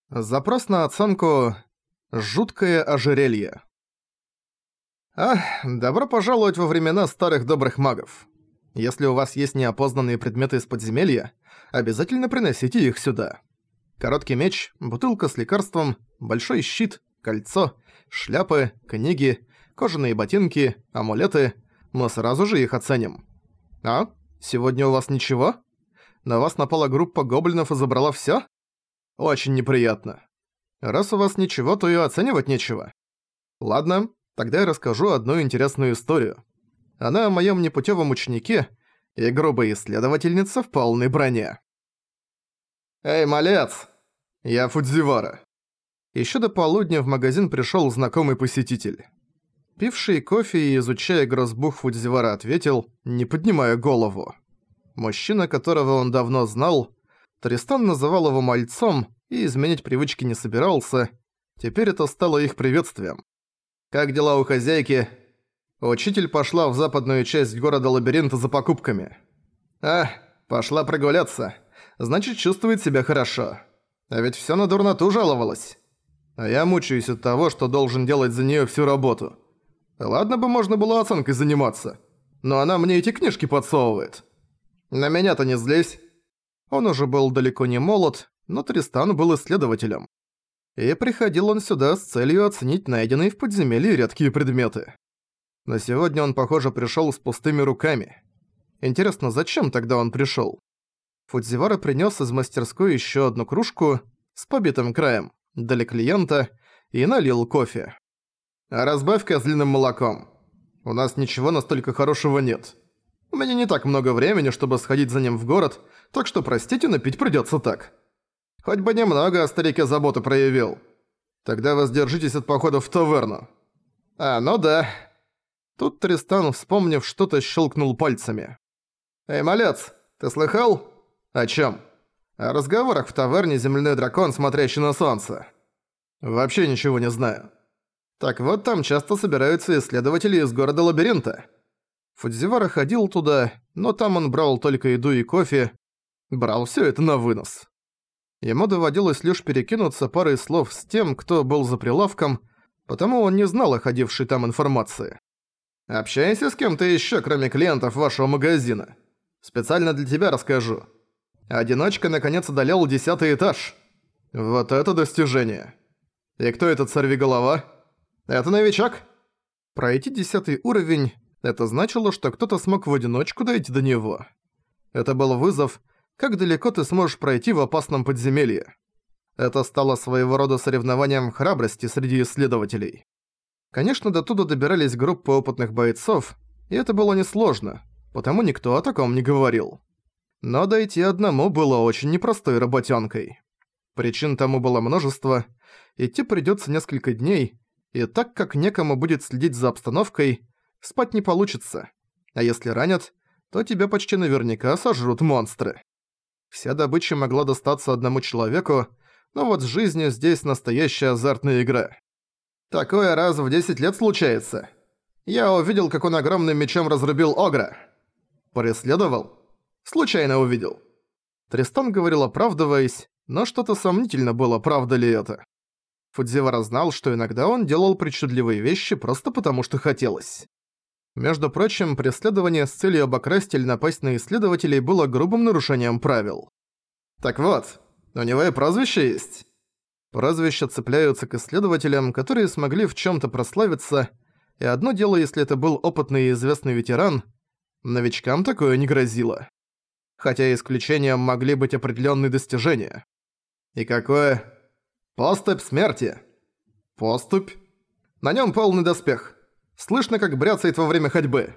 Запрос на оценку «Жуткое ожерелье». Добро пожаловать во времена старых добрых магов. Если у вас есть неопознанные предметы из подземелья, обязательно приносите их сюда. Короткий меч, бутылка с лекарством, большой щит, кольцо, шляпы, книги, кожаные ботинки, амулеты. Мы сразу же их оценим. Сегодня у вас ничего? На вас напала группа гоблинов и забрала всё? Очень неприятно. Раз у вас ничего, то и оценивать нечего. Ладно, тогда я расскажу одну интересную историю. Она о моем непутевом ученике и грубой исследовательнице в полной броне. «Эй, малец! Я Фудзивара». Еще до полудня в магазин пришел знакомый посетитель. Пивший кофе и изучая грозбух Фудзивара ответил, не поднимая голову. Мужчина, которого он давно знал, Тристан называл его мальцом и изменить привычки не собирался. Теперь это стало их приветствием. «Как дела у хозяйки?» Учитель пошла в западную часть города-лабиринта за покупками. Пошла прогуляться. Значит, чувствует себя хорошо. А ведь всё на дурноту жаловалась. А я мучаюсь от того, что должен делать за неё всю работу. Ладно бы можно было оценкой заниматься. Но она мне эти книжки подсовывает. На меня-то не злись. Он уже был далеко не молод, но Тристан был исследователем. И приходил он сюда с целью оценить найденные в подземелье редкие предметы. Но сегодня он, похоже, пришёл с пустыми руками. Интересно, зачем тогда он пришёл? Фудзивара принёс из мастерской ещё одну кружку с побитым краем для клиента и налил кофе. «А разбавка с длинным молоком. У нас ничего настолько хорошего нет. У меня не так много времени, чтобы сходить за ним в город, так что, простите, но пить придётся так. Хоть бы немного о старике заботы проявил. Тогда воздержитесь от похода в таверну». Ну да». Тут Тристан, вспомнив что-то, щелкнул пальцами. «Эй, малец, ты слыхал?» «О чём?» «О разговорах в таверне «Земляной дракон, смотрящий на солнце». «Вообще ничего не знаю». «Так вот, там часто собираются исследователи из города-лабиринта». Фудзивара ходил туда, но там он брал только еду и кофе, брал всё это на вынос. Ему доводилось лишь перекинуться парой слов с тем, кто был за прилавком, потому он не знал о ходившей там информации. «Общайся с кем-то ещё, кроме клиентов вашего магазина. Специально для тебя расскажу. Одиночка наконец одолел 10-й этаж. Вот это достижение. И кто этот сорвиголова? Это новичок?» Пройти 10-й уровень — это значило, что кто-то смог в одиночку дойти до него. Это был вызов, как далеко ты сможешь пройти в опасном подземелье. Это стало своего рода соревнованием храбрости среди исследователей. Конечно, до туда добирались группы опытных бойцов, и это было несложно, потому никто о таком не говорил. Но дойти одному было очень непростой работёнкой. Причин тому было множество, идти придётся несколько дней, и так как некому будет следить за обстановкой, спать не получится. А если ранят, то тебя почти наверняка сожрут монстры. Вся добыча могла достаться одному человеку, но вот с жизнью здесь настоящая азартная игра. Такое раз в 10 лет случается. Я увидел, как он огромным мечом разрубил огра. Преследовал? Случайно увидел. Тристан говорил, оправдываясь, но что-то сомнительно было, правда ли это. Фудзивара знал, что иногда он делал причудливые вещи просто потому, что хотелось. Между прочим, преследование с целью обокрасть или напасть на исследователей было грубым нарушением правил. Так вот, у него и прозвище есть. Прозвища цепляются к исследователям, которые смогли в чём-то прославиться, и одно дело, если это был опытный и известный ветеран, новичкам такое не грозило. Хотя исключением могли быть определённые достижения. И какое? Поступь смерти. Поступь? На нём полный доспех. Слышно, как бряцает во время ходьбы.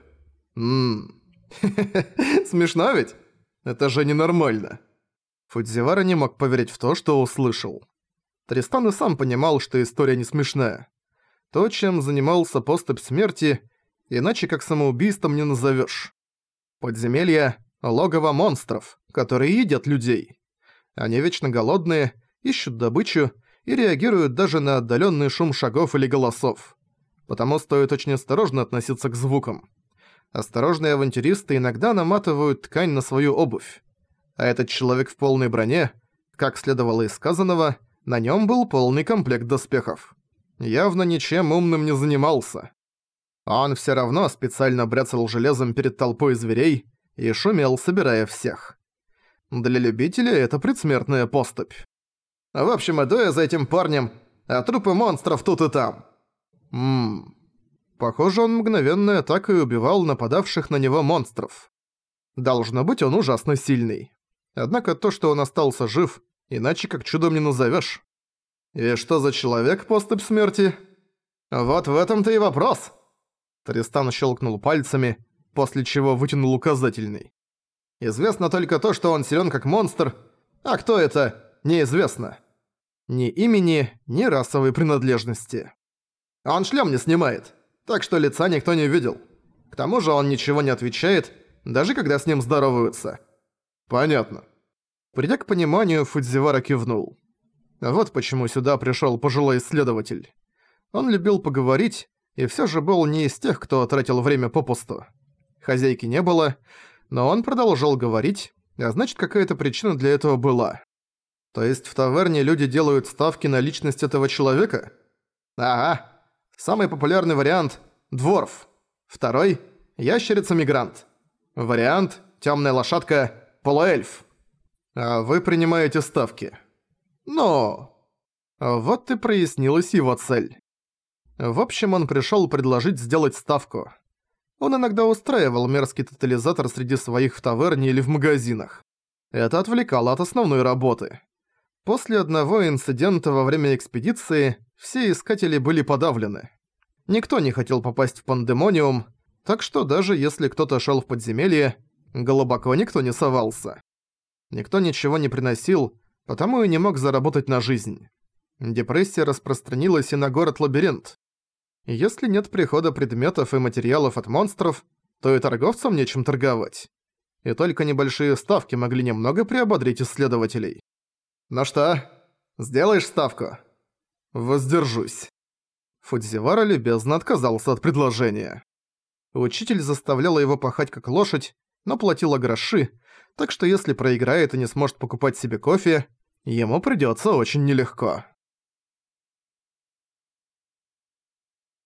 Смешно ведь? Это же ненормально. Фудзивара не мог поверить в то, что услышал. Тристан и сам понимал, что история не смешная. То, чем занимался поступь смерти, иначе как самоубийством не назовёшь. Подземелье — логово монстров, которые едят людей. Они вечно голодные, ищут добычу и реагируют даже на отдалённый шум шагов или голосов. Потому стоит очень осторожно относиться к звукам. Осторожные авантюристы иногда наматывают ткань на свою обувь. А этот человек в полной броне, как следовало из сказанного, На нем был полный комплект доспехов. Явно ничем умным не занимался. Он все равно специально бряцал железом перед толпой зверей и шумел, собирая всех. Для любителя это предсмертная поступь. В общем, иду я за этим парнем, а трупы монстров тут и там. Похоже, он мгновенной атакой убивал нападавших на него монстров. Должно быть, он ужасно сильный. Однако то, что он остался жив, иначе как чудом не назовешь. И что за человек, поступь смерти? Вот в этом-то и вопрос. Тристан щелкнул пальцами, после чего вытянул указательный. Известно только то, что он силен как монстр, а кто это, неизвестно. Ни имени, ни расовой принадлежности. Он шлем не снимает, так что лица никто не видел. К тому же он ничего не отвечает, даже когда с ним здороваются. Понятно. Придя к пониманию, Фудзивара кивнул. Вот почему сюда пришёл пожилой исследователь. Он любил поговорить, и всё же был не из тех, кто тратил время попусту. Хозяйки не было, но он продолжал говорить, а значит, какая-то причина для этого была. То есть в таверне люди делают ставки на личность этого человека? Ага. Самый популярный вариант – дворф. Второй – ящерица-мигрант. Вариант – тёмная лошадка – полуэльф. А вы принимаете ставки. Ну, вот и прояснилась его цель. В общем, он пришёл предложить сделать ставку. Он иногда устраивал мерзкий тотализатор среди своих в таверне или в магазинах. Это отвлекало от основной работы. После одного инцидента во время экспедиции все искатели были подавлены. Никто не хотел попасть в пандемониум, так что даже если кто-то шёл в подземелье, глубоко никто не совался. Никто ничего не приносил, потому и не мог заработать на жизнь. Депрессия распространилась и на город-лабиринт. Если нет прихода предметов и материалов от монстров, то и торговцам нечем торговать. И только небольшие ставки могли немного приободрить исследователей. «Ну что, сделаешь ставку?» «Воздержусь». Фудзивара любезно отказался от предложения. Учитель заставлял его пахать как лошадь, но платила гроши, так что если проиграет и не сможет покупать себе кофе, ему придётся очень нелегко.